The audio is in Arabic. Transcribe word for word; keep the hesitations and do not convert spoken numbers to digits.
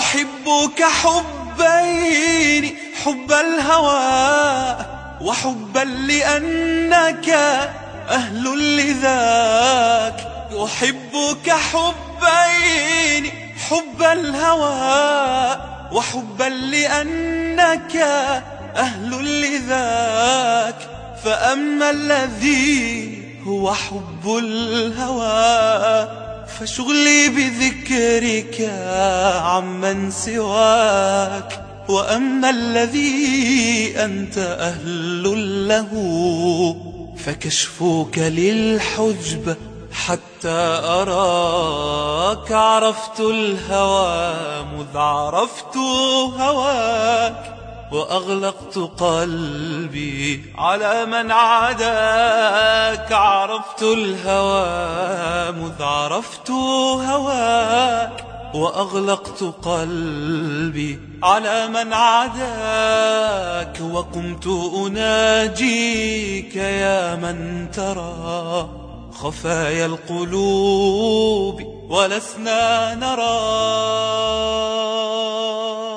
أحبك حبين، حب الهوى وحبا لأنك أهل لذاك. أحبك حبين، حب الهوى وحبا لأنك أهل لذاك. فأما الذي هو حب الهوى فشغلي بذكرك عمن سواك. وأما الذي أنت أهل له فكشفك للحجب حتى أراك. عرفت الهوى مذ عرفت هواك، وأغلقت قلبي على من عاداك. عرفت الهوى مذ عرفت هواك، وأغلقت قلبي على من عاداك. وقمت أناجيك يا من ترى خفايا القلوب ولسنا نرى.